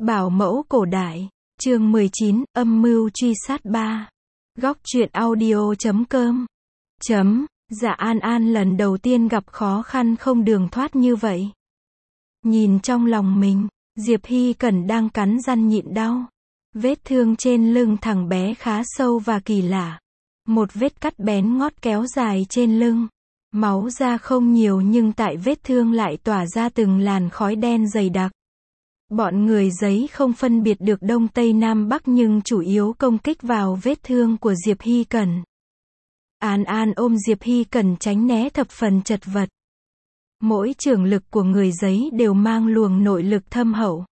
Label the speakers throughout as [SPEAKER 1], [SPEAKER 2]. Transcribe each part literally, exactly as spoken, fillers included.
[SPEAKER 1] Bảo mẫu cổ đại, chương mười chín, âm mưu truy sát ba. Góc truyện audio chấm com. Chấm, dạ An An lần đầu tiên gặp khó khăn không đường thoát như vậy. Nhìn trong lòng mình, Diệp Hy Cẩn đang cắn răng nhịn đau. Vết thương trên lưng thằng bé khá sâu và kỳ lạ. Một vết cắt bén ngót kéo dài trên lưng. Máu ra không nhiều nhưng tại vết thương lại tỏa ra từng làn khói đen dày đặc. Bọn người Giấy không phân biệt được Đông Tây Nam Bắc nhưng chủ yếu công kích vào vết thương của Diệp Hy Cẩn. An An ôm Diệp Hy Cẩn tránh né thập phần chật vật. Mỗi chưởng lực của người Giấy đều mang luồng nội lực thâm hậu.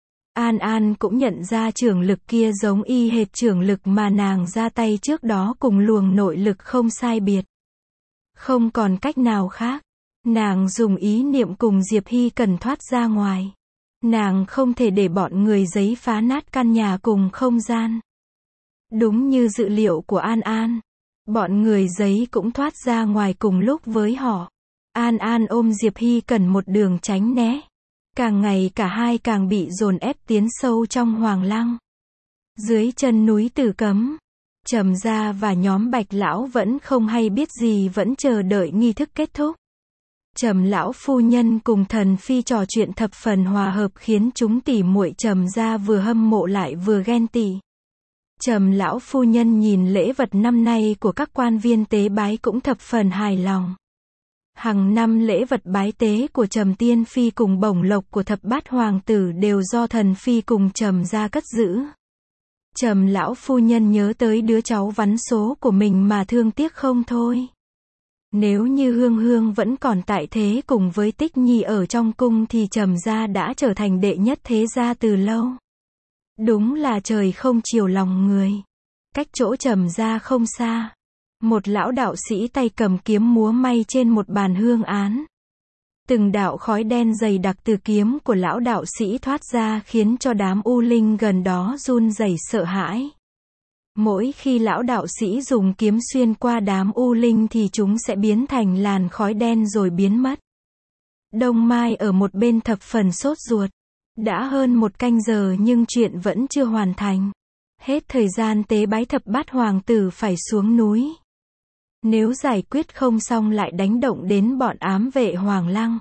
[SPEAKER 1] An An cũng nhận ra chưởng lực kia giống y hệt chưởng lực mà nàng ra tay trước đó, cùng luồng nội lực không sai biệt. Không còn cách nào khác. Nàng dùng ý niệm cùng Diệp Hy Cẩn thoát ra ngoài. Nàng không thể để bọn người Giấy phá nát căn nhà cùng không gian. Đúng như dự liệu của An An, bọn người Giấy cũng thoát ra ngoài cùng lúc với họ. An An ôm Diệp Hy Cẩn một đường tránh né. Càng ngày cả hai càng bị dồn ép tiến sâu trong Hoàng Lăng. Dưới chân núi Tử Cấm, Trầm Gia và nhóm Bạch lão vẫn không hay biết gì, vẫn chờ đợi nghi thức kết thúc. Trầm lão phu nhân cùng Thần Phi trò chuyện thập phần hòa hợp khiến chúng tỉ muội Trầm Gia vừa hâm mộ lại vừa ghen tị. Trầm lão phu nhân nhìn lễ vật năm nay của các quan viên tế bái cũng thập phần hài lòng. Hàng năm lễ vật bái tế của Trầm Tiên Phi cùng bổng lộc của thập bát hoàng tử đều do Thần Phi cùng Trầm Gia cất giữ. Trầm lão phu nhân nhớ tới đứa cháu vắn số của mình mà thương tiếc không thôi. Nếu như Hương Hương vẫn còn tại thế cùng với Tích Nhi ở trong cung thì Trầm Gia đã trở thành đệ nhất thế gia từ lâu. Đúng là trời không chiều lòng người. Cách chỗ Trầm Gia không xa, một lão đạo sĩ tay cầm kiếm múa may trên một bàn hương án. Từng đạo khói đen dày đặc từ kiếm của lão đạo sĩ thoát ra khiến cho đám u linh gần đó run rẩy sợ hãi. Mỗi khi lão đạo sĩ dùng kiếm xuyên qua đám u linh thì chúng sẽ biến thành làn khói đen rồi biến mất. Đông Mai ở một bên thập phần sốt ruột. Đã hơn một canh giờ nhưng chuyện vẫn chưa hoàn thành. Hết thời gian tế bái thập bát hoàng tử phải xuống núi. Nếu giải quyết không xong lại đánh động đến bọn ám vệ Hoàng Lăng,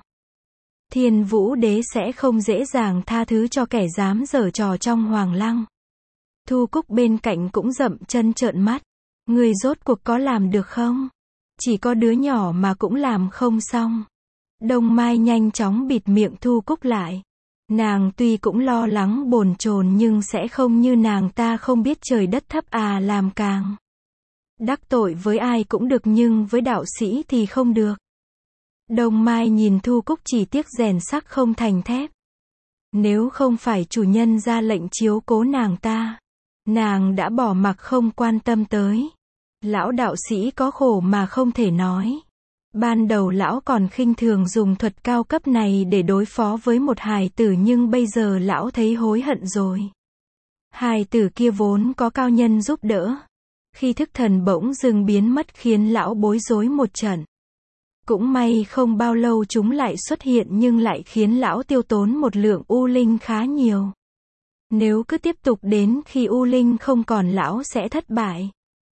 [SPEAKER 1] Thiên Vũ Đế sẽ không dễ dàng tha thứ cho kẻ dám giở trò trong Hoàng Lăng. Thu Cúc bên cạnh cũng dậm chân trợn mắt. Người rốt cuộc có làm được không? Chỉ có đứa nhỏ mà cũng làm không xong. Đông Mai nhanh chóng bịt miệng Thu Cúc lại. Nàng tuy cũng lo lắng bồn chồn nhưng sẽ không như nàng ta không biết trời đất thấp à làm càng. Đắc tội với ai cũng được nhưng với đạo sĩ thì không được. Đông Mai nhìn Thu Cúc chỉ tiếc rèn sắt không thành thép. Nếu không phải chủ nhân ra lệnh chiếu cố nàng ta, nàng đã bỏ mặc không quan tâm tới. Lão đạo sĩ có khổ mà không thể nói. Ban đầu lão còn khinh thường dùng thuật cao cấp này để đối phó với một hài tử nhưng bây giờ lão thấy hối hận rồi. Hài tử kia vốn có cao nhân giúp đỡ. Khi thức thần bỗng dưng biến mất khiến lão bối rối một trận. Cũng may không bao lâu chúng lại xuất hiện nhưng lại khiến lão tiêu tốn một lượng u linh khá nhiều. Nếu cứ tiếp tục đến khi u linh không còn lão sẽ thất bại.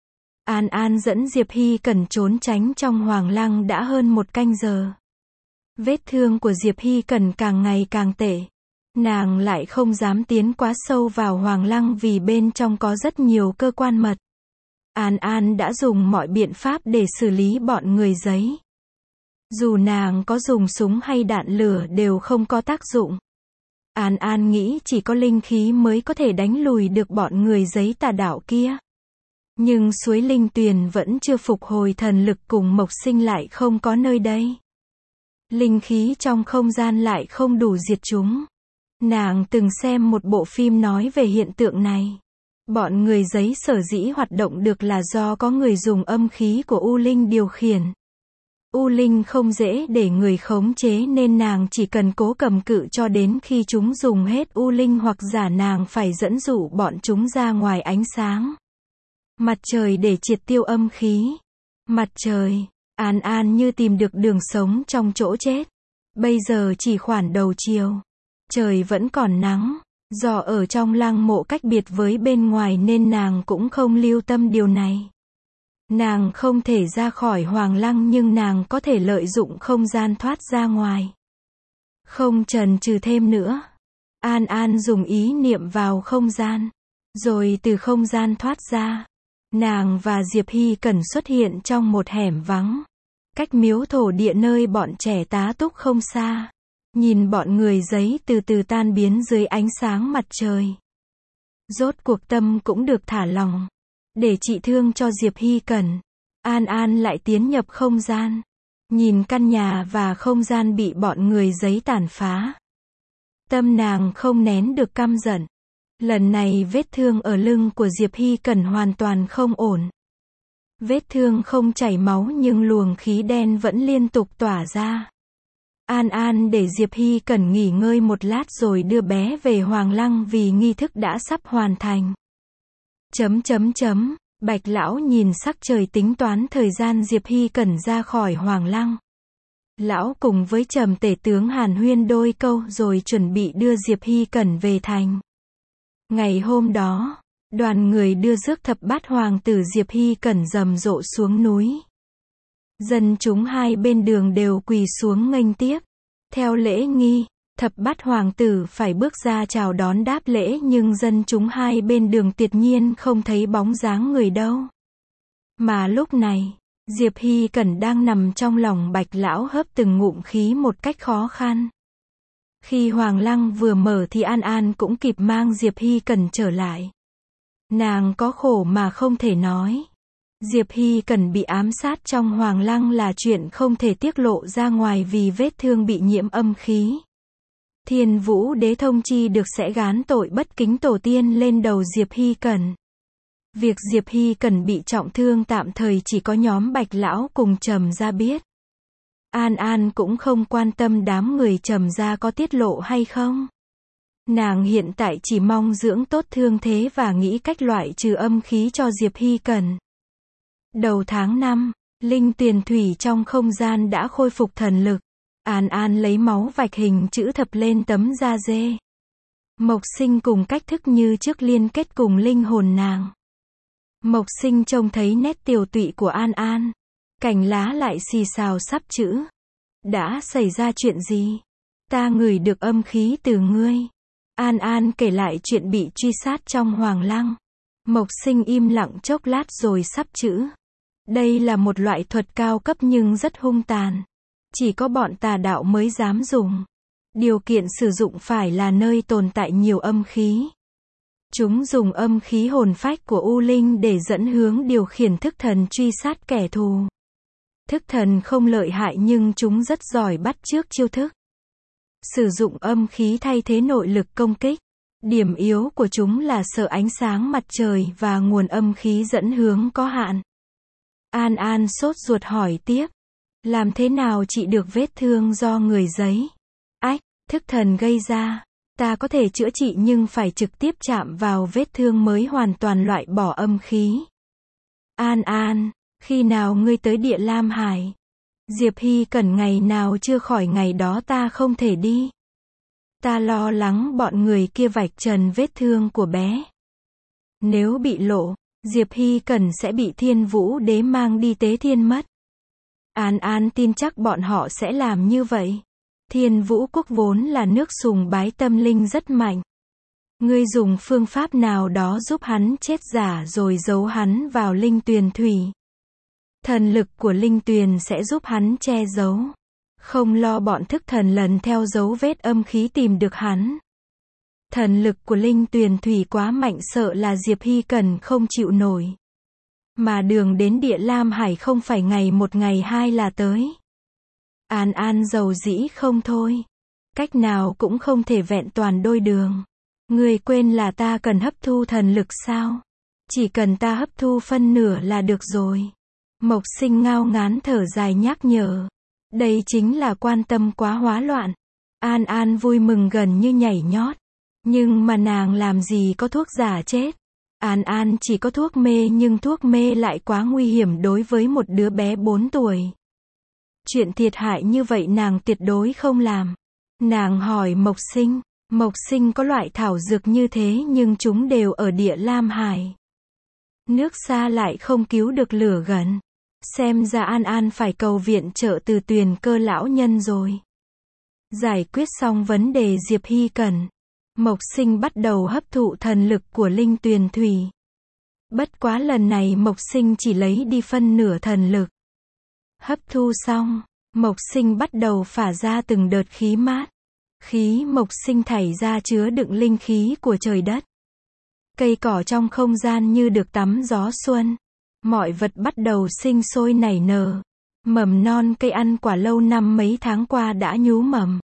[SPEAKER 1] An An dẫn Diệp Hy Cẩn trốn tránh trong Hoàng Lăng đã hơn một canh giờ. Vết thương của Diệp Hy Cẩn càng ngày càng tệ. Nàng lại không dám tiến quá sâu vào Hoàng Lăng vì bên trong có rất nhiều cơ quan mật. An An đã dùng mọi biện pháp để xử lý bọn người Giấy. Dù nàng có dùng súng hay đạn lửa đều không có tác dụng. An An nghĩ chỉ có linh khí mới có thể đánh lùi được bọn người Giấy tà đạo kia. Nhưng suối linh tuyền vẫn chưa phục hồi thần lực cùng Mộc Sinh lại không có nơi đây. Linh khí trong không gian lại không đủ diệt chúng. Nàng từng xem một bộ phim nói về hiện tượng này. Bọn người Giấy sở dĩ hoạt động được là do có người dùng âm khí của U Linh điều khiển. U Linh không dễ để người khống chế nên nàng chỉ cần cố cầm cự cho đến khi chúng dùng hết U Linh hoặc giả nàng phải dẫn dụ bọn chúng ra ngoài ánh sáng. Mặt trời để triệt tiêu âm khí. Mặt trời, An An như tìm được đường sống trong chỗ chết. Bây giờ chỉ khoảng đầu chiều. Trời vẫn còn nắng. Do ở trong lăng mộ cách biệt với bên ngoài nên nàng cũng không lưu tâm điều này. Nàng không thể ra khỏi hoàng lăng nhưng nàng có thể lợi dụng không gian thoát ra ngoài. Không chần chừ thêm nữa, An An dùng ý niệm vào không gian, rồi từ không gian thoát ra. Nàng và Diệp Hy Cẩn xuất hiện trong một hẻm vắng, cách miếu thổ địa nơi bọn trẻ tá túc không xa. Nhìn bọn người giấy từ từ tan biến dưới ánh sáng mặt trời. Rốt cuộc tâm cũng được thả lỏng. Để trị thương cho Diệp Hy Cẩn, An An lại tiến nhập không gian. Nhìn căn nhà và không gian bị bọn người giấy tàn phá. Tâm nàng không nén được căm giận. Lần này vết thương ở lưng của Diệp Hy Cẩn hoàn toàn không ổn. Vết thương không chảy máu nhưng luồng khí đen vẫn liên tục tỏa ra. An An để Diệp Hy Cẩn nghỉ ngơi một lát rồi đưa bé về Hoàng Lăng vì nghi thức đã sắp hoàn thành. Chấm chấm chấm, Bạch lão nhìn sắc trời tính toán thời gian Diệp Hy Cẩn ra khỏi Hoàng Lăng. Lão cùng với Trầm tể tướng hàn huyên đôi câu rồi chuẩn bị đưa Diệp Hy Cẩn về thành. Ngày hôm đó, đoàn người đưa rước thập bát hoàng tử Diệp Hy Cẩn rầm rộ xuống núi. Dân chúng hai bên đường đều quỳ xuống nghênh tiếp. Theo lễ nghi, thập bát hoàng tử phải bước ra chào đón đáp lễ nhưng dân chúng hai bên đường tuyệt nhiên không thấy bóng dáng người đâu. Mà lúc này, Diệp Hy Cẩn đang nằm trong lòng Bạch lão hớp từng ngụm khí một cách khó khăn. Khi Hoàng Lăng vừa mở thì An An cũng kịp mang Diệp Hy Cẩn trở lại. Nàng có khổ mà không thể nói. Diệp Hy Cẩn bị ám sát trong Hoàng Lăng là chuyện không thể tiết lộ ra ngoài vì vết thương bị nhiễm âm khí. Thiên Vũ Đế thông chi được sẽ gán tội bất kính tổ tiên lên đầu Diệp Hy Cẩn. Việc Diệp Hy Cẩn bị trọng thương tạm thời chỉ có nhóm Bạch lão cùng Trầm gia biết. An An cũng không quan tâm đám người Trầm gia có tiết lộ hay không. Nàng hiện tại chỉ mong dưỡng tốt thương thế và nghĩ cách loại trừ âm khí cho Diệp Hy Cẩn. Đầu tháng năm, linh tuyền thủy trong không gian đã khôi phục thần lực. An An lấy máu vạch hình chữ thập lên tấm da dê. Mộc Sinh cùng cách thức như trước liên kết cùng linh hồn nàng. Mộc Sinh trông thấy nét tiều tụy của An An. Cành lá lại xì xào sắp chữ. Đã xảy ra chuyện gì? Ta ngửi được âm khí từ ngươi. An An kể lại chuyện bị truy sát trong Hoàng Lăng. Mộc Sinh im lặng chốc lát rồi sắp chữ. Đây là một loại thuật cao cấp nhưng rất hung tàn. Chỉ có bọn tà đạo mới dám dùng. Điều kiện sử dụng phải là nơi tồn tại nhiều âm khí. Chúng dùng âm khí hồn phách của U Linh để dẫn hướng điều khiển thức thần truy sát kẻ thù. Thức thần không lợi hại nhưng chúng rất giỏi bắt chước chiêu thức. Sử dụng âm khí thay thế nội lực công kích. Điểm yếu của chúng là sợ ánh sáng mặt trời và nguồn âm khí dẫn hướng có hạn. An An sốt ruột hỏi tiếp. Làm thế nào trị được vết thương do người giấy? Ách, thức thần gây ra. Ta có thể chữa trị nhưng phải trực tiếp chạm vào vết thương mới hoàn toàn loại bỏ âm khí. An An, khi nào ngươi tới Địa Lam Hải? Diệp Hy Cẩn ngày nào chưa khỏi ngày đó ta không thể đi. Ta lo lắng bọn người kia vạch trần vết thương của bé. Nếu bị lộ, Diệp Hy Cẩn sẽ bị Thiên Vũ Đế mang đi tế thiên mất. An An tin chắc bọn họ sẽ làm như vậy. Thiên Vũ quốc vốn là nước sùng bái tâm linh rất mạnh. Ngươi dùng phương pháp nào đó giúp hắn chết giả rồi giấu hắn vào linh tuyền thủy. Thần lực của linh tuyền sẽ giúp hắn che giấu. Không lo bọn thức thần lần theo dấu vết âm khí tìm được hắn. Thần lực của linh tuyền thủy quá mạnh sợ là Diệp Hy Cẩn không chịu nổi. Mà đường đến Địa Lam Hải không phải ngày một ngày hai là tới. An An giàu dĩ không thôi. Cách nào cũng không thể vẹn toàn đôi đường. Ngươi quên là ta cần hấp thu thần lực sao? Chỉ cần ta hấp thu phân nửa là được rồi. Mộc Sinh ngao ngán thở dài nhắc nhở. Đây chính là quan tâm quá hóa loạn. An An vui mừng gần như nhảy nhót. Nhưng mà nàng làm gì có thuốc giả chết. An An chỉ có thuốc mê nhưng thuốc mê lại quá nguy hiểm đối với một đứa bé bốn tuổi. Chuyện thiệt hại như vậy nàng tuyệt đối không làm. Nàng hỏi Mộc Sinh, Mộc Sinh có loại thảo dược như thế nhưng chúng đều ở Địa Lam Hải. Nước xa lại không cứu được lửa gần. Xem ra An An phải cầu viện trợ từ Tuyền Cơ lão nhân rồi. Giải quyết xong vấn đề Diệp Hy Cẩn, Mộc Sinh bắt đầu hấp thụ thần lực của Linh Tuyền Thủy. Bất quá lần này Mộc Sinh chỉ lấy đi phân nửa thần lực. Hấp thu xong, Mộc Sinh bắt đầu phả ra từng đợt khí mát. Khí Mộc Sinh thảy ra chứa đựng linh khí của trời đất. Cây cỏ trong không gian như được tắm gió xuân. Mọi vật bắt đầu sinh sôi nảy nở. Mầm non cây ăn quả lâu năm mấy tháng qua đã nhú mầm.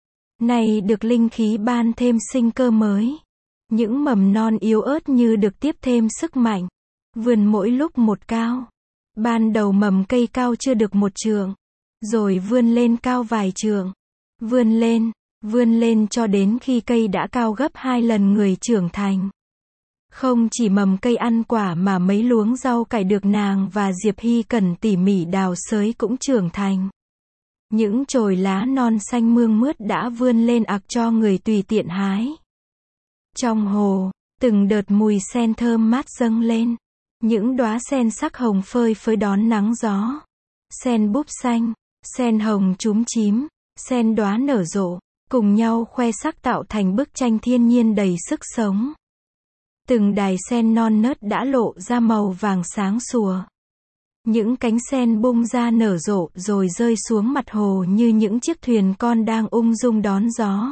[SPEAKER 1] Này được linh khí ban thêm sinh cơ mới. Những mầm non yếu ớt như được tiếp thêm sức mạnh. Vươn mỗi lúc một cao. Ban đầu mầm cây cao chưa được một trượng. Rồi vươn lên cao vài trượng. Vươn lên, vươn lên cho đến khi cây đã cao gấp hai lần người trưởng thành. Không chỉ mầm cây ăn quả mà mấy luống rau cải được nàng và Diệp Hy Cẩn tỉ mỉ đào xới cũng trưởng thành. Những chồi lá non xanh mương mướt đã vươn lên ặc cho người tùy tiện hái. Trong hồ, từng đợt mùi sen thơm mát dâng lên. Những đóa sen sắc hồng phơi phới đón nắng gió. Sen búp xanh, sen hồng chúm chím, sen đóa nở rộ, cùng nhau khoe sắc tạo thành bức tranh thiên nhiên đầy sức sống. Từng đài sen non nớt đã lộ ra màu vàng sáng sủa. Những cánh sen bung ra nở rộ rồi rơi xuống mặt hồ như những chiếc thuyền con đang ung dung đón gió.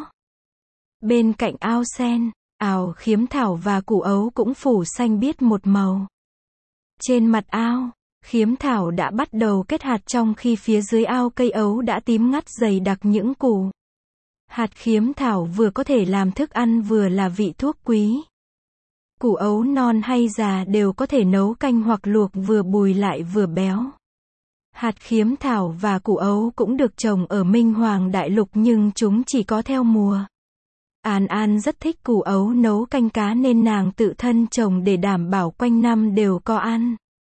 [SPEAKER 1] Bên cạnh ao sen, ảo khiếm thảo và củ ấu cũng phủ xanh biếc một màu. Trên mặt ao, khiếm thảo đã bắt đầu kết hạt trong khi phía dưới ao cây ấu đã tím ngắt dày đặc những củ. Hạt khiếm thảo vừa có thể làm thức ăn vừa là vị thuốc quý. Củ ấu non hay già đều có thể nấu canh hoặc luộc vừa bùi lại vừa béo. Hạt khiếm thảo và củ ấu cũng được trồng ở Minh Hoàng Đại Lục nhưng chúng chỉ có theo mùa. An An rất thích củ ấu nấu canh cá nên nàng tự thân trồng để đảm bảo quanh năm đều có ăn.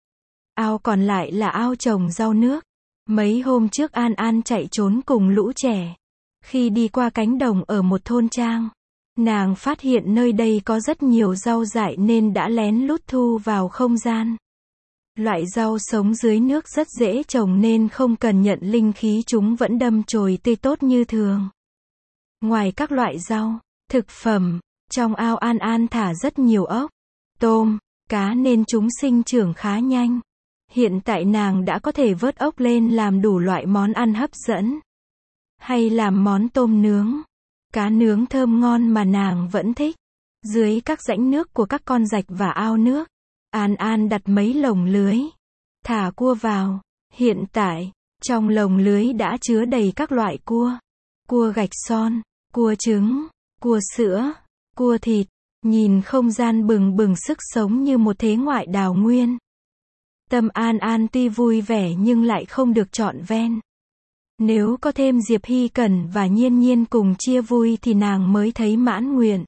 [SPEAKER 1] Ao còn lại là ao trồng rau nước. Mấy hôm trước An An chạy trốn cùng lũ trẻ. Khi đi qua cánh đồng ở một thôn trang, nàng phát hiện nơi đây có rất nhiều rau dại nên đã lén lút thu vào không gian. Loại rau sống dưới nước rất dễ trồng nên không cần nhận linh khí, chúng vẫn đâm chồi tươi tốt như thường. Ngoài các loại rau, thực phẩm, trong ao An An thả rất nhiều ốc, tôm, cá nên chúng sinh trưởng khá nhanh. Hiện tại nàng đã có thể vớt ốc lên làm đủ loại món ăn hấp dẫn. Hay làm món tôm nướng, cá nướng thơm ngon mà nàng vẫn thích. Dưới các rãnh nước của các con rạch và ao nước, An An đặt mấy lồng lưới, thả cua vào. Hiện tại, trong lồng lưới đã chứa đầy các loại cua. Cua gạch son, cua trứng, cua sữa, cua thịt. Nhìn không gian bừng bừng sức sống như một thế ngoại đào nguyên. Tâm An An tuy vui vẻ nhưng lại không được trọn ven. Nếu có thêm Diệp Hy Cẩn và Nhiên Nhiên cùng chia vui thì nàng mới thấy mãn nguyện.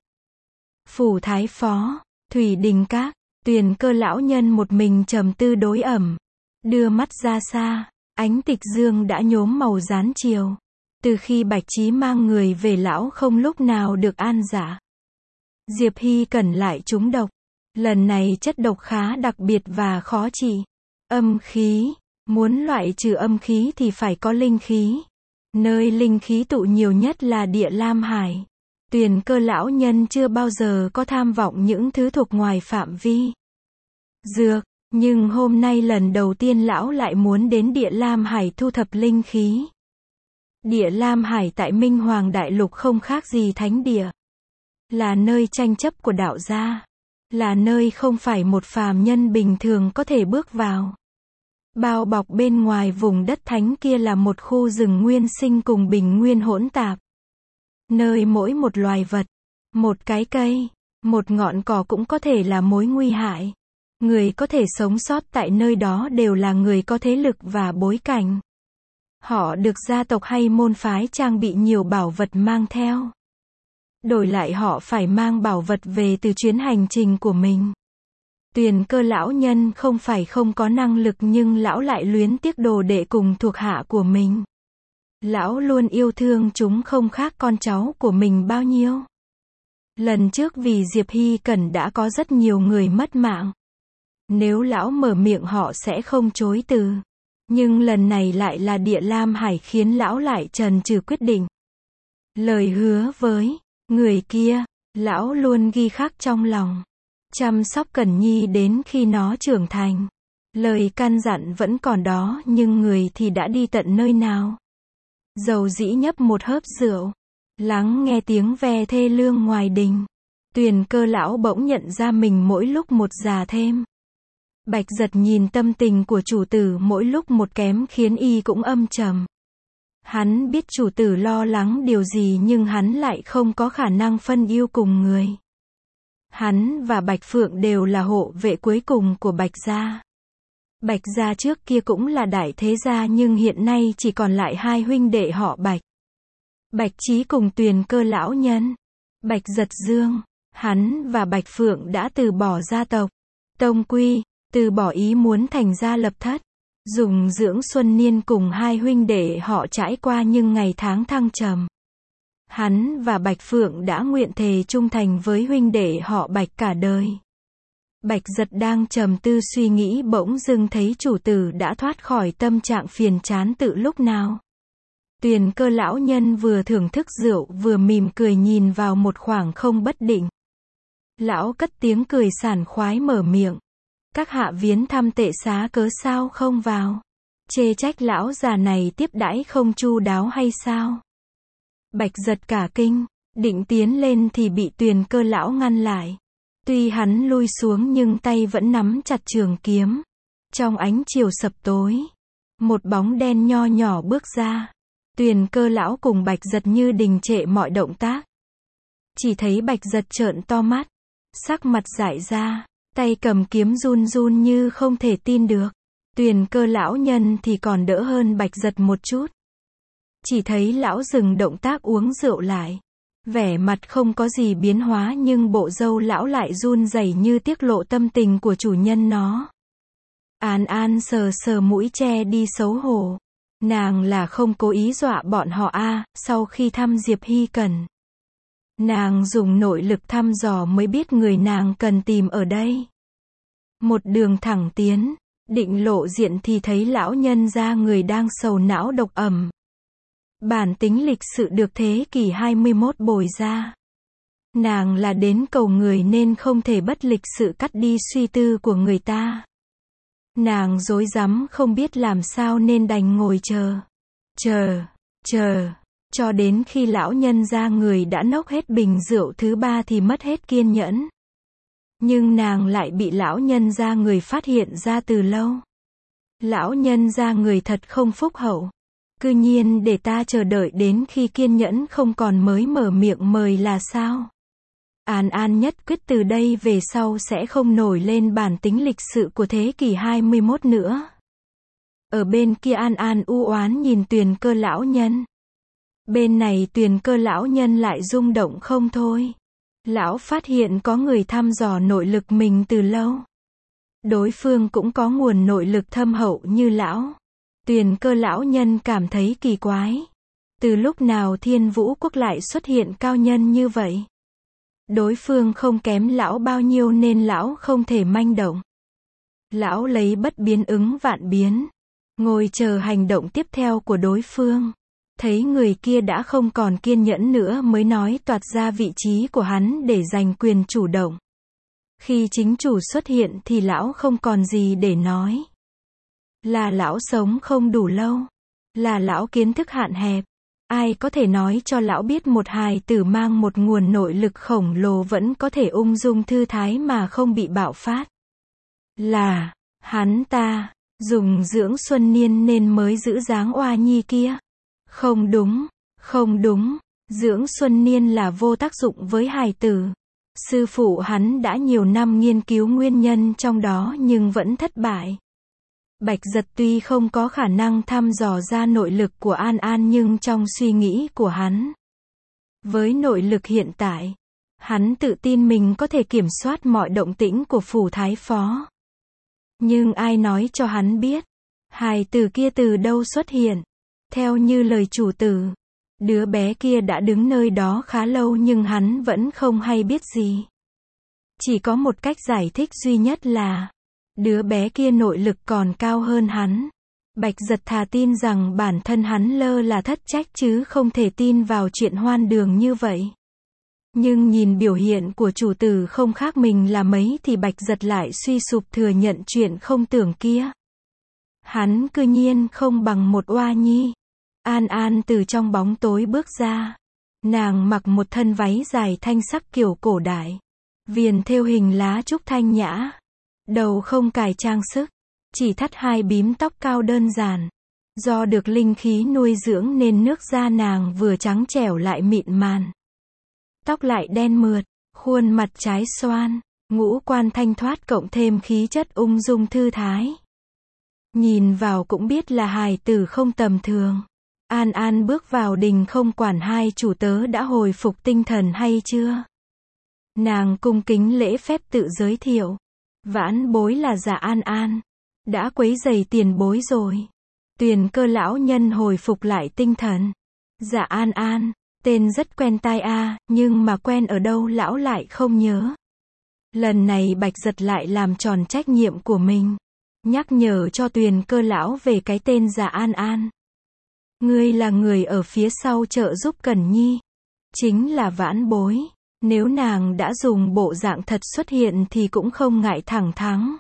[SPEAKER 1] Phủ Thái Phó, Thủy Đình Các, Tuyền Cơ lão nhân một mình trầm tư đối ẩm. Đưa mắt ra xa, ánh tịch dương đã nhuốm màu rán chiều. Từ khi Bạch Trí mang người về lão không lúc nào được an dạ. Diệp Hy Cẩn lại trúng độc. Lần này chất độc khá đặc biệt và khó trị. Âm khí. Muốn loại trừ âm khí thì phải có linh khí. Nơi linh khí tụ nhiều nhất là Địa Lam Hải. Tuyền Cơ lão nhân chưa bao giờ có tham vọng những thứ thuộc ngoài phạm vi dược, nhưng hôm nay lần đầu tiên lão lại muốn đến Địa Lam Hải thu thập linh khí. Địa Lam Hải tại Minh Hoàng Đại Lục không khác gì thánh địa. Là nơi tranh chấp của đạo gia. Là nơi không phải một phàm nhân bình thường có thể bước vào. Bao bọc bên ngoài vùng đất thánh kia là một khu rừng nguyên sinh cùng bình nguyên hỗn tạp. Nơi mỗi một loài vật, một cái cây, một ngọn cỏ cũng có thể là mối nguy hại. Người có thể sống sót tại nơi đó đều là người có thế lực và bối cảnh. Họ được gia tộc hay môn phái trang bị nhiều bảo vật mang theo. Đổi lại họ phải mang bảo vật về từ chuyến hành trình của mình. Tuyền Cơ lão nhân không phải không có năng lực nhưng lão lại luyến tiếc đồ đệ cùng thuộc hạ của mình. Lão luôn yêu thương chúng không khác con cháu của mình bao nhiêu. Lần trước vì Diệp Hy Cẩn đã có rất nhiều người mất mạng. Nếu lão mở miệng họ sẽ không chối từ. Nhưng lần này lại là Địa Lam Hải khiến lão lại chần chừ quyết định. Lời hứa với người kia, lão luôn ghi khắc trong lòng. Chăm sóc Cẩn Nhi đến khi nó trưởng thành. Lời căn dặn vẫn còn đó nhưng người thì đã đi tận nơi nào. Dầu dĩ nhấp một hớp rượu. Lắng nghe tiếng ve thê lương ngoài đình. Tuyền Cơ lão bỗng nhận ra mình mỗi lúc một già thêm. Bạch Giật nhìn tâm tình của chủ tử mỗi lúc một kém khiến y cũng âm trầm. Hắn biết chủ tử lo lắng điều gì nhưng hắn lại không có khả năng phân yêu cùng người. Hắn và Bạch Phượng đều là hộ vệ cuối cùng của Bạch gia. Bạch gia trước kia cũng là đại thế gia nhưng hiện nay chỉ còn lại hai huynh đệ họ Bạch. Bạch Chí cùng Tuyền Cơ lão nhân. Bạch Giật Dương, hắn và Bạch Phượng đã từ bỏ gia tộc, tông quy, từ bỏ ý muốn thành gia lập thất. Dùng dưỡng xuân niên cùng hai huynh đệ họ trải qua nhưng ngày tháng thăng trầm. Hắn và Bạch Phượng đã nguyện thề trung thành với huynh đệ họ Bạch cả đời. Bạch Giật đang trầm tư suy nghĩ bỗng dưng thấy chủ tử đã thoát khỏi tâm trạng phiền chán tự lúc nào. Tuyền Cơ lão nhân vừa thưởng thức rượu vừa mỉm cười nhìn vào một khoảng không bất định. Lão cất tiếng cười sảng khoái mở miệng. Các hạ viếng thăm tệ xá cớ sao không vào? Chê trách lão già này tiếp đãi không chu đáo hay sao? Bạch Giật cả kinh, định tiến lên thì bị Tuyền Cơ lão ngăn lại. Tuy hắn lui xuống nhưng tay vẫn nắm chặt trường kiếm. Trong ánh chiều sập tối, một bóng đen nho nhỏ bước ra. Tuyền Cơ lão cùng Bạch Giật như đình trệ mọi động tác. Chỉ thấy Bạch Giật trợn to mắt, sắc mặt dại ra, tay cầm kiếm run run như không thể tin được. Tuyền Cơ lão nhân thì còn đỡ hơn Bạch Giật một chút. Chỉ thấy lão dừng động tác uống rượu lại. Vẻ mặt không có gì biến hóa nhưng bộ râu lão lại run rẩy như tiết lộ tâm tình của chủ nhân nó. An An sờ sờ mũi che đi xấu hổ. Nàng là không cố ý dọa bọn họ a, à, sau khi thăm Diệp Hy Cẩn. Nàng dùng nội lực thăm dò mới biết người nàng cần tìm ở đây. Một đường thẳng tiến, định lộ diện thì thấy lão nhân gia người đang sầu não độc ẩm. Bản tính lịch sự được thế kỷ hai mươi mốt bồi ra. Nàng là đến cầu người nên không thể bất lịch sự cắt đi suy tư của người ta. Nàng rối rắm không biết làm sao nên đành ngồi chờ. Chờ, chờ, cho đến khi lão nhân gia người đã nốc hết bình rượu thứ ba thì mất hết kiên nhẫn. Nhưng nàng lại bị lão nhân gia người phát hiện ra từ lâu. Lão nhân gia người thật không phúc hậu. Cư nhiên để ta chờ đợi đến khi kiên nhẫn không còn mới mở miệng mời là sao? An An nhất quyết từ đây về sau sẽ không nổi lên bản tính lịch sự của thế kỷ hai mươi mốt nữa. Ở bên kia An An u oán nhìn Tuyền Cơ lão nhân. Bên này Tuyền Cơ lão nhân lại rung động không thôi. Lão phát hiện có người thăm dò nội lực mình từ lâu. Đối phương cũng có nguồn nội lực thâm hậu như lão. Tuyền Cơ lão nhân cảm thấy kỳ quái. Từ lúc nào Thiên Vũ Quốc lại xuất hiện cao nhân như vậy? Đối phương không kém lão bao nhiêu nên lão không thể manh động. Lão lấy bất biến ứng vạn biến. Ngồi chờ hành động tiếp theo của đối phương. Thấy người kia đã không còn kiên nhẫn nữa mới nói toạc ra vị trí của hắn để giành quyền chủ động. Khi chính chủ xuất hiện thì lão không còn gì để nói. Là lão sống không đủ lâu. Là lão kiến thức hạn hẹp. Ai có thể nói cho lão biết một hài tử mang một nguồn nội lực khổng lồ vẫn có thể ung dung thư thái mà không bị bạo phát. Là, hắn ta, dùng dưỡng xuân niên nên mới giữ dáng oa nhi kia. Không đúng, không đúng, dưỡng xuân niên là vô tác dụng với hài tử. Sư phụ hắn đã nhiều năm nghiên cứu nguyên nhân trong đó nhưng vẫn thất bại. Bạch Giật tuy không có khả năng thăm dò ra nội lực của An An nhưng trong suy nghĩ của hắn, với nội lực hiện tại, hắn tự tin mình có thể kiểm soát mọi động tĩnh của phủ thái phó. Nhưng ai nói cho hắn biết, hài tử kia từ đâu xuất hiện? Theo như lời chủ tử, Đứa bé kia đã đứng nơi đó khá lâu nhưng hắn vẫn không hay biết gì. Chỉ có một cách giải thích duy nhất là đứa bé kia nội lực còn cao hơn hắn. Bạch Giật thà tin rằng bản thân hắn lơ là thất trách chứ không thể tin vào chuyện hoan đường như vậy. Nhưng nhìn biểu hiện của chủ tử không khác mình là mấy thì Bạch Giật lại suy sụp thừa nhận chuyện không tưởng kia. Hắn cư nhiên không bằng một oa nhi. An An từ trong bóng tối bước ra. Nàng mặc một thân váy dài thanh sắc kiểu cổ đại. Viền thêu hình lá trúc thanh nhã. Đầu không cài trang sức. Chỉ thắt hai bím tóc cao đơn giản. Do được linh khí nuôi dưỡng nên nước da nàng vừa trắng trẻo lại mịn màn. Tóc lại đen mượt, khuôn mặt trái xoan, ngũ quan thanh thoát cộng thêm khí chất ung dung thư thái. Nhìn vào cũng biết là hài tử không tầm thường. An An bước vào đình không quản hai chủ tớ đã hồi phục tinh thần hay chưa. Nàng cung kính lễ phép tự giới thiệu. Vãn bối là Dạ An An. Đã quấy rầy tiền bối rồi. Tuyền Cơ lão nhân hồi phục lại tinh thần. Dạ An An, tên rất quen tai a, nhưng mà quen ở đâu lão lại không nhớ. Lần này Bạch Giật lại làm tròn trách nhiệm của mình. Nhắc nhở cho Tuyền Cơ lão về cái tên Dạ An An. Ngươi là người ở phía sau trợ giúp Cẩn Nhi. Chính là vãn bối. Nếu nàng đã dùng bộ dạng thật xuất hiện thì cũng không ngại thẳng thắn.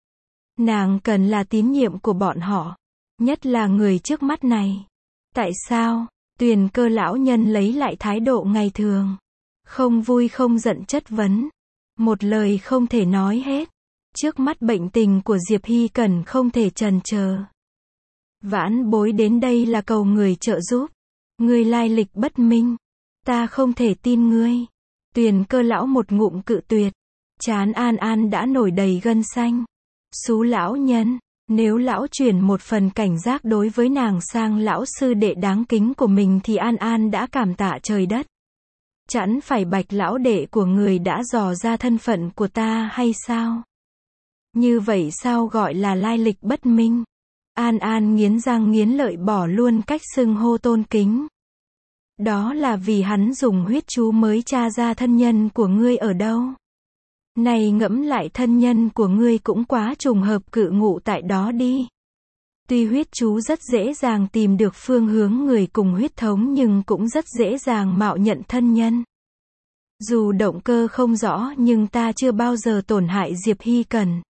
[SPEAKER 1] Nàng cần là tín nhiệm của bọn họ. Nhất là người trước mắt này. Tại sao? Tuyền Cơ lão nhân lấy lại thái độ ngày thường. Không vui không giận chất vấn. Một lời không thể nói hết. Trước mắt bệnh tình của Diệp Hy Cẩn không thể chần chờ. Vãn bối đến đây là cầu người trợ giúp. Ngươi lai lịch bất minh. Ta không thể tin ngươi. Tuyền Cơ lão một ngụm cự tuyệt. Trán An An đã nổi đầy gân xanh. Xú lão nhân, nếu lão chuyển một phần cảnh giác đối với nàng sang lão sư đệ đáng kính của mình thì An An đã cảm tạ trời đất. Chẳng phải Bạch lão đệ của người đã dò ra thân phận của ta hay sao? Như vậy sao gọi là lai lịch bất minh? An An nghiến răng nghiến lợi bỏ luôn cách xưng hô tôn kính. Đó là vì hắn dùng huyết chú mới tra ra thân nhân của ngươi ở đâu. Này ngẫm lại thân nhân của ngươi cũng quá trùng hợp cự ngụ tại đó đi. Tuy huyết chú rất dễ dàng tìm được phương hướng người cùng huyết thống nhưng cũng rất dễ dàng mạo nhận thân nhân. Dù động cơ không rõ nhưng ta chưa bao giờ tổn hại Diệp Hy Cẩn.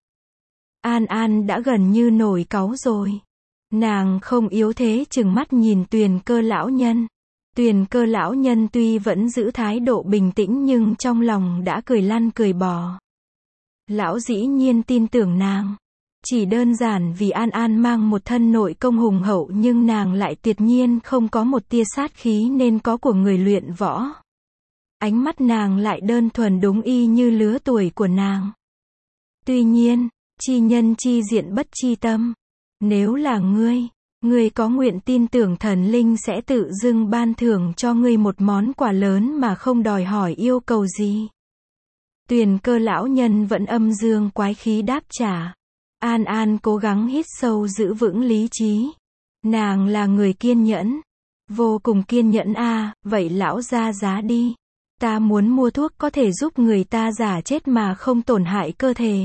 [SPEAKER 1] An An đã gần như nổi cáu rồi. Nàng không yếu thế chừng mắt nhìn Tuyền Cơ lão nhân. Tuyền Cơ lão nhân tuy vẫn giữ thái độ bình tĩnh nhưng trong lòng đã cười lăn cười bò. Lão dĩ nhiên tin tưởng nàng. Chỉ đơn giản vì An An mang một thân nội công hùng hậu nhưng nàng lại tuyệt nhiên không có một tia sát khí nên có của người luyện võ. Ánh mắt nàng lại đơn thuần đúng y như lứa tuổi của nàng. Tuy nhiên, chi nhân chi diện bất chi tâm. Nếu là ngươi, ngươi có nguyện tin tưởng thần linh sẽ tự dưng ban thưởng cho ngươi một món quà lớn mà không đòi hỏi yêu cầu gì. Tuyền Cơ lão nhân vẫn âm dương quái khí đáp trả. An An cố gắng hít sâu giữ vững lý trí. Nàng là người kiên nhẫn. Vô cùng kiên nhẫn a, à, vậy lão ra giá đi. Ta muốn mua thuốc có thể giúp người ta giả chết mà không tổn hại cơ thể.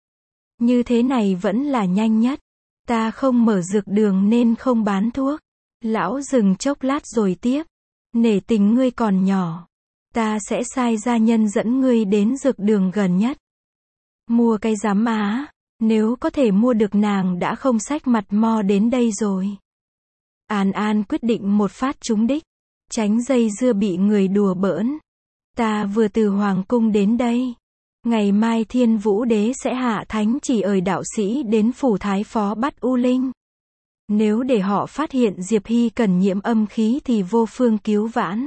[SPEAKER 1] Như thế này vẫn là nhanh nhất. Ta không mở dược đường nên không bán thuốc. Lão dừng chốc lát rồi tiếp. Nể tình ngươi còn nhỏ. Ta sẽ sai gia nhân dẫn ngươi đến dược đường gần nhất. Mua cái giám á. Nếu có thể mua được nàng đã không xách mặt mo đến đây rồi. An An quyết định một phát trúng đích. Tránh dây dưa bị người đùa bỡn. Ta vừa từ Hoàng cung đến đây. Ngày mai Thiên Vũ Đế sẽ hạ thánh chỉ ời đạo sĩ đến phủ thái phó bắt U Linh. Nếu để họ phát hiện Diệp Hy Cần nhiễm âm khí thì vô phương cứu vãn.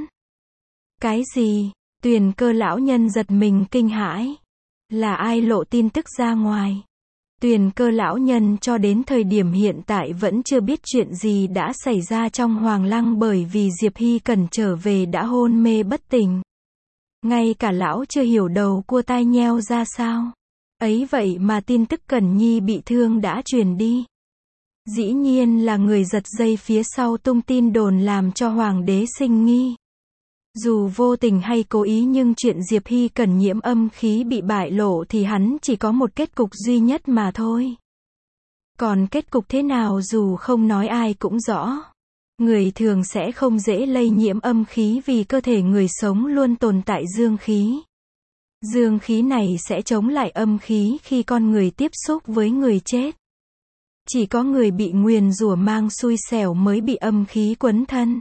[SPEAKER 1] Cái gì? Tuyền Cơ lão nhân giật mình kinh hãi. Là ai lộ tin tức ra ngoài? Tuyền Cơ lão nhân cho đến thời điểm hiện tại vẫn chưa biết chuyện gì đã xảy ra trong Hoàng Lăng bởi vì Diệp Hy Cần trở về đã hôn mê bất tỉnh. Ngay cả lão chưa hiểu đầu cua tai nheo ra sao. Ấy vậy mà tin tức Cẩn Nhi bị thương đã truyền đi. Dĩ nhiên là người giật dây phía sau tung tin đồn làm cho hoàng đế sinh nghi. Dù vô tình hay cố ý nhưng chuyện Diệp Hy Cẩn nhiễm âm khí bị bại lộ thì hắn chỉ có một kết cục duy nhất mà thôi. Còn kết cục thế nào dù không nói ai cũng rõ. Người thường sẽ không dễ lây nhiễm âm khí vì cơ thể người sống luôn tồn tại dương khí. Dương khí này sẽ chống lại âm khí khi con người tiếp xúc với người chết. Chỉ có người bị nguyền rủa mang xui xẻo mới bị âm khí quấn thân.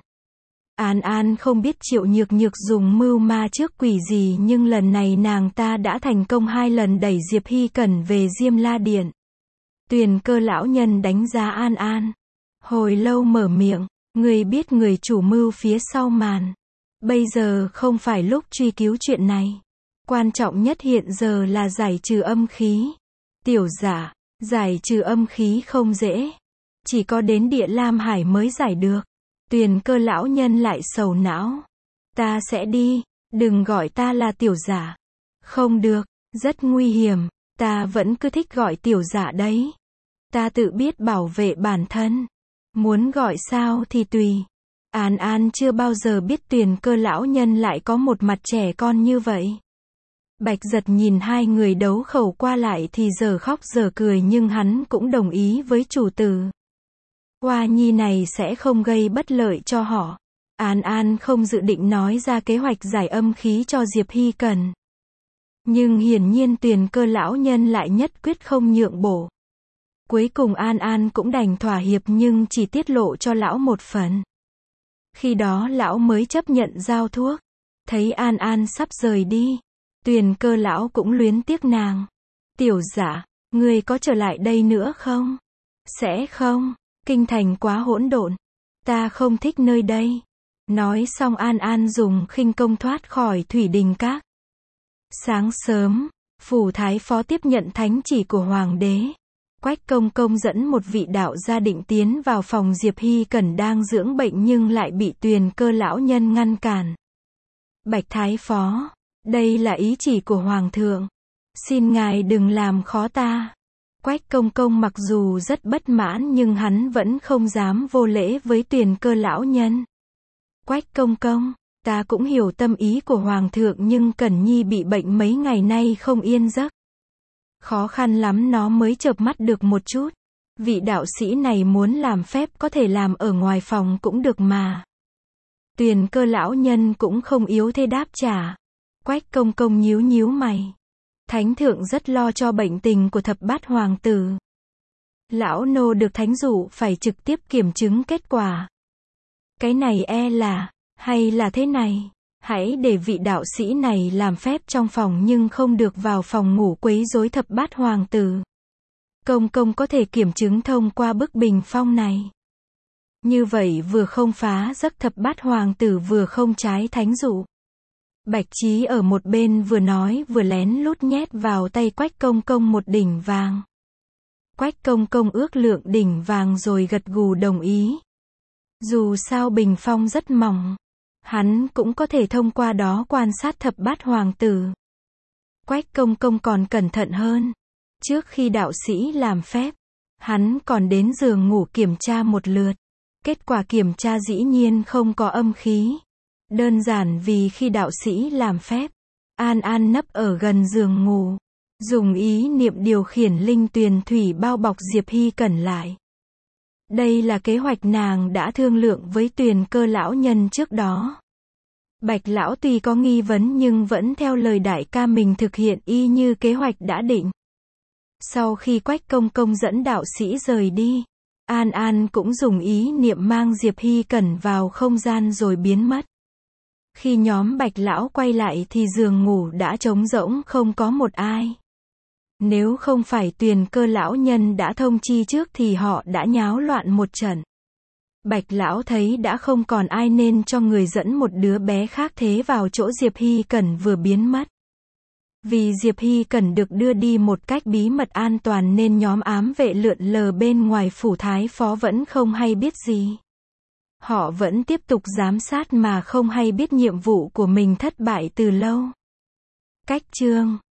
[SPEAKER 1] An An không biết Triệu Nhược Nhược dùng mưu ma trước quỷ gì nhưng lần này nàng ta đã thành công hai lần đẩy Diệp Hy Cẩn về Diêm La Điện. Tuyền Cơ lão nhân đánh giá An An. Hồi lâu mở miệng, người biết người chủ mưu phía sau màn. Bây giờ không phải lúc truy cứu chuyện này. Quan trọng nhất hiện giờ là giải trừ âm khí. Tiểu giả, giải trừ âm khí không dễ. Chỉ có đến Địa Lam Hải mới giải được. Tuyền Cơ lão nhân lại sầu não. Ta sẽ đi, đừng gọi ta là tiểu giả. Không được, rất nguy hiểm, ta vẫn cứ thích gọi tiểu giả đấy. Ta tự biết bảo vệ bản thân. Muốn gọi sao thì tùy. An An chưa bao giờ biết Tuyền Cơ lão nhân lại có một mặt trẻ con như vậy. Bạch Giật nhìn hai người đấu khẩu qua lại thì giờ khóc giờ cười nhưng hắn cũng đồng ý với chủ tử. Hoa nhi này sẽ không gây bất lợi cho họ. An An không dự định nói ra kế hoạch giải âm khí cho Diệp Hy Cẩn. Nhưng hiển nhiên Tuyền Cơ lão nhân lại nhất quyết không nhượng bộ. Cuối cùng An An cũng đành thỏa hiệp nhưng chỉ tiết lộ cho lão một phần. Khi đó lão mới chấp nhận giao thuốc. Thấy An An sắp rời đi, Tuyền Cơ lão cũng luyến tiếc nàng. Tiểu giả, ngươi có trở lại đây nữa không? Sẽ không, kinh thành quá hỗn độn. Ta không thích nơi đây. Nói xong An An dùng khinh công thoát khỏi Thủy Đình Các. Sáng sớm, phủ thái phó tiếp nhận thánh chỉ của hoàng đế. Quách Công Công dẫn một vị đạo gia định tiến vào phòng Diệp Hy Cẩn đang dưỡng bệnh nhưng lại bị Tuyền Cơ lão nhân ngăn cản. Bạch thái phó, đây là ý chỉ của hoàng thượng. Xin ngài đừng làm khó ta. Quách Công Công mặc dù rất bất mãn nhưng hắn vẫn không dám vô lễ với Tuyền Cơ lão nhân. Quách Công Công, ta cũng hiểu tâm ý của hoàng thượng nhưng Cẩn Nhi bị bệnh mấy ngày nay không yên giấc. Khó khăn lắm nó mới chợp mắt được một chút. Vị đạo sĩ này muốn làm phép có thể làm ở ngoài phòng cũng được mà. Tuyền Cơ lão nhân cũng không yếu thế đáp trả. Quách Công Công nhíu nhíu mày. Thánh thượng rất lo cho bệnh tình của thập bát hoàng tử. Lão nô được thánh dụ phải trực tiếp kiểm chứng kết quả. Cái này e là, hay là thế này. Hãy để vị đạo sĩ này làm phép trong phòng nhưng không được vào phòng ngủ quấy rối thập bát hoàng tử. Công công có thể kiểm chứng thông qua bức bình phong này. Như vậy vừa không phá giấc thập bát hoàng tử vừa không trái thánh dụ. Bạch Trí ở một bên vừa nói vừa lén lút nhét vào tay Quách Công Công một đỉnh vàng. Quách Công Công ước lượng đỉnh vàng rồi gật gù đồng ý. Dù sao bình phong rất mỏng. Hắn cũng có thể thông qua đó quan sát thập bát hoàng tử. Quách Công Công còn cẩn thận hơn. Trước khi đạo sĩ làm phép, hắn còn đến giường ngủ kiểm tra một lượt. Kết quả kiểm tra dĩ nhiên không có âm khí. Đơn giản vì khi đạo sĩ làm phép, An An nấp ở gần giường ngủ, dùng ý niệm điều khiển linh tuyền thủy bao bọc Diệp Hy Cẩn lại. Đây là kế hoạch nàng đã thương lượng với Tuyền Cơ lão nhân trước đó. Bạch lão tuy có nghi vấn nhưng vẫn theo lời đại ca mình thực hiện y như kế hoạch đã định. Sau khi Quách Công Công dẫn đạo sĩ rời đi, An An cũng dùng ý niệm mang Diệp Hy Cẩn vào không gian rồi biến mất. Khi nhóm Bạch lão quay lại thì giường ngủ đã trống rỗng không có một ai. Nếu không phải Tuyền Cơ lão nhân đã thông chi trước thì họ đã nháo loạn một trận. Bạch lão thấy đã không còn ai nên cho người dẫn một đứa bé khác thế vào chỗ Diệp Hy Cẩn vừa biến mất. Vì Diệp Hy Cẩn được đưa đi một cách bí mật an toàn nên nhóm ám vệ lượn lờ bên ngoài phủ thái phó vẫn không hay biết gì. Họ vẫn tiếp tục giám sát mà không hay biết nhiệm vụ của mình thất bại từ lâu. Cách chương